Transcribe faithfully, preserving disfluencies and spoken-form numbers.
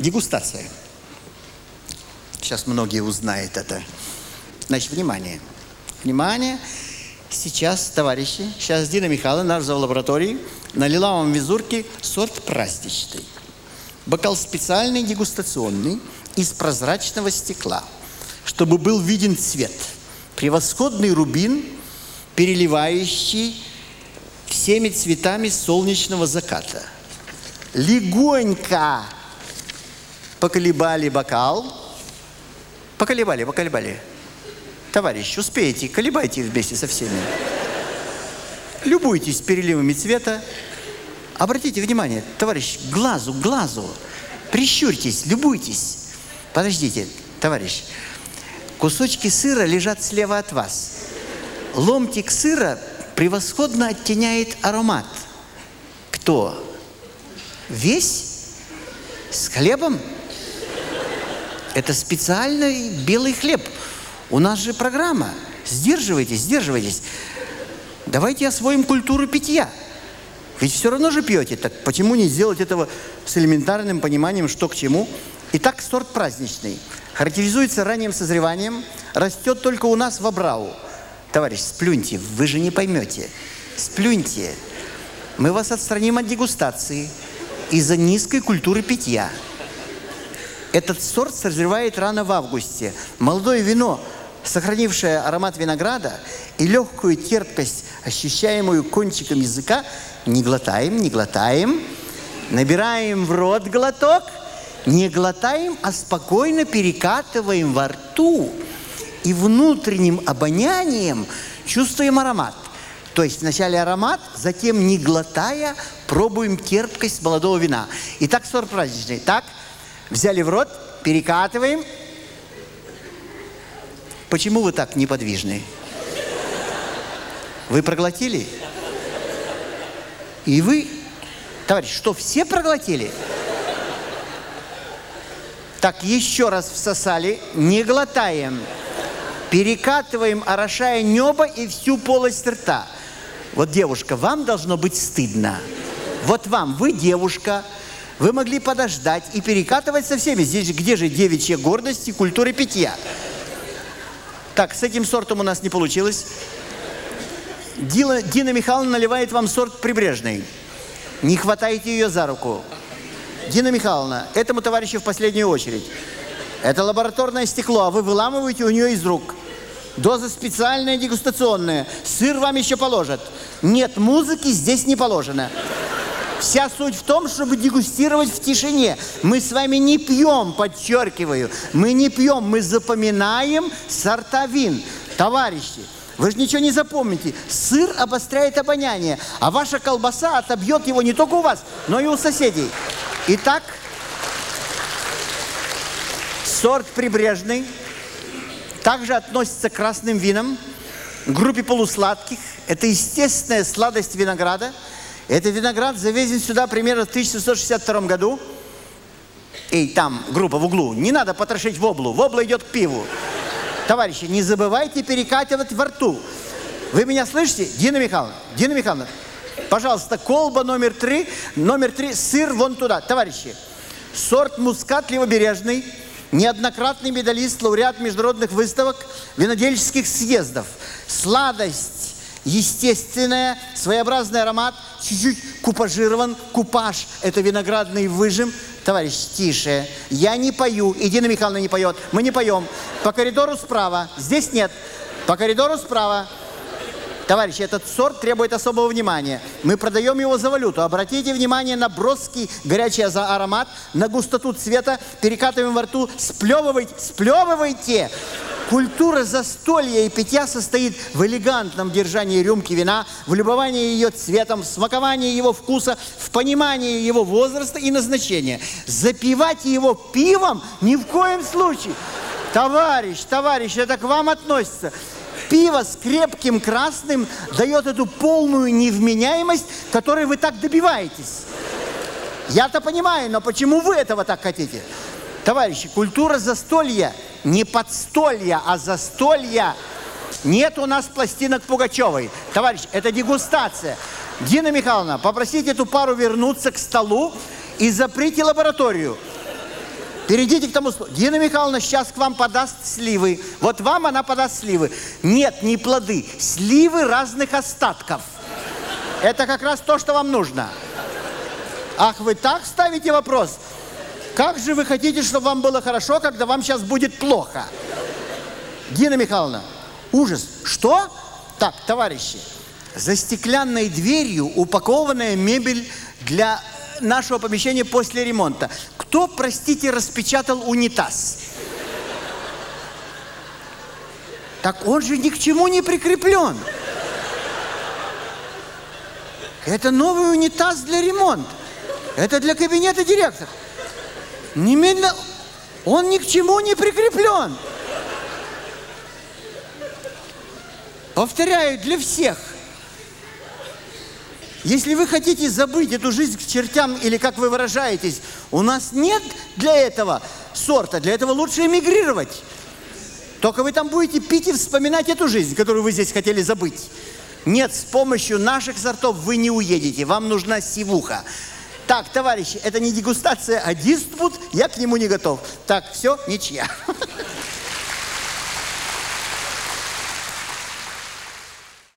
Дегустация. Сейчас многие узнают это. Значит, внимание. Внимание. Сейчас, товарищи, сейчас Дина Михайловна, наш зав. Лаборатории, налила вам в визурки сорт праздничный. Бокал специальный, дегустационный, из прозрачного стекла, чтобы был виден цвет. Превосходный рубин, переливающий всеми цветами солнечного заката. Легонько поколебали бокал. Поколебали, поколебали. Товарищ, успеете, колебайте вместе со всеми. Любуйтесь переливами цвета. Обратите внимание, товарищ, глазу, глазу. Прищурьтесь, любуйтесь. Подождите, товарищ. Кусочки сыра лежат слева от вас. Ломтик сыра превосходно оттеняет аромат. Кто? Весь? С хлебом? Это специальный белый хлеб. У нас же программа. Сдерживайтесь, сдерживайтесь. Давайте освоим культуру питья. Ведь все равно же пьете. Так почему не сделать этого с элементарным пониманием, что к чему? Итак, сорт праздничный. Характеризуется ранним созреванием. Растет только у нас в Абрау. Товарищ, сплюньте, вы же не поймете. Сплюньте. Мы вас отстраним от дегустации из-за низкой культуры питья. Этот сорт созревает рано в августе. Молодое вино, сохранившее аромат винограда и легкую терпкость, ощущаемую кончиком языка, не глотаем, не глотаем, набираем в рот глоток, не глотаем, а спокойно перекатываем во рту и внутренним обонянием чувствуем аромат. То есть вначале аромат, затем, не глотая, пробуем терпкость молодого вина. Итак, сорт праздничный. Так, взяли в рот, перекатываем. Почему вы так неподвижны? Вы проглотили? И вы, товарищ, что, все проглотили? Так, еще раз всосали, не глотаем. Перекатываем, орошая небо и всю полость рта. Вот, девушка, вам должно быть стыдно. Вот вам, вы девушка, вы могли подождать и перекатывать со всеми. Здесь же, где же девичья гордость и культура питья? Так, с этим сортом у нас не получилось. Дина, Дина Михайловна наливает вам сорт прибрежный. Не хватайте ее за руку. Дина Михайловна, этому товарищу в последнюю очередь. Это лабораторное стекло, а вы выламываете у нее из рук. Доза специальная, дегустационная. Сыр вам еще положат. Нет, музыки здесь не положено. Вся суть в том, чтобы дегустировать в тишине. Мы с вами не пьем, подчеркиваю. Мы не пьем, мы запоминаем сорта вин. Товарищи, вы же ничего не запомните. Сыр обостряет обоняние, а ваша колбаса отобьет его не только у вас, но и у соседей. Итак, сорт прибрежный также относится к красным винам, к группе полусладких. Это естественная сладость винограда. Этот виноград завезен сюда примерно в тысяча семьсот шестьдесят втором году. Эй, там группа в углу. Не надо потрошить воблу. Вобла идет к пиву. Товарищи, не забывайте перекатывать во рту. Вы меня слышите? Дина Михайловна, Дина Михайловна, пожалуйста, колба номер три, номер три, сыр вон туда. Товарищи, сорт мускат левобережный, неоднократный медалист, лауреат международных выставок, винодельческих съездов. Сладость естественная, своеобразный аромат, чуть-чуть купажирован. Купаж – это виноградный выжим. Товарищ, тише. Я не пою, и Дина Михайловна не поет. Мы не поем. По коридору справа. Здесь нет. По коридору справа. Товарищи, этот сорт требует особого внимания. Мы продаем его за валюту. Обратите внимание на броский горячий аромат, на густоту цвета. Перекатываем во рту. Сплевывайте, сплевывайте. Культура застолья и питья состоит в элегантном держании рюмки вина, в любовании ее цветом, в смаковании его вкуса, в понимании его возраста и назначения. Запивать его пивом ни в коем случае. Товарищ, товарищ, это к вам относится. Пиво с крепким красным дает эту полную невменяемость, которой вы так добиваетесь. Я-то понимаю, но почему вы этого так хотите? Товарищи, культура застолья, не подстолья, а застолья. Нет у нас пластинок Пугачевой. Товарищ, это дегустация. Дина Михайловна, попросите эту пару вернуться к столу и заприте лабораторию. Перейдите к тому слову. Дина Михайловна сейчас к вам подаст сливы. Вот вам она подаст сливы. Нет, не плоды. Сливы разных остатков. Это как раз то, что вам нужно. Ах, вы так ставите вопрос? Как же вы хотите, чтобы вам было хорошо, когда вам сейчас будет плохо? Дина Михайловна, ужас. Что? Так, товарищи, за стеклянной дверью упакованная мебель для нашего помещения после ремонта. Кто, простите, распечатал унитаз? Так он же ни к чему не прикреплен. Это новый унитаз для ремонта. Это для кабинета директора. Немедленно, он ни к чему не прикреплен. Повторяю, для всех. Если вы хотите забыть эту жизнь к чертям, или, как вы выражаетесь, у нас нет для этого сорта, для этого лучше эмигрировать. Только вы там будете пить и вспоминать эту жизнь, которую вы здесь хотели забыть. Нет, с помощью наших сортов вы не уедете, вам нужна сивуха. Так, товарищи, это не дегустация, а диспут, я к нему не готов. Так, все, ничья.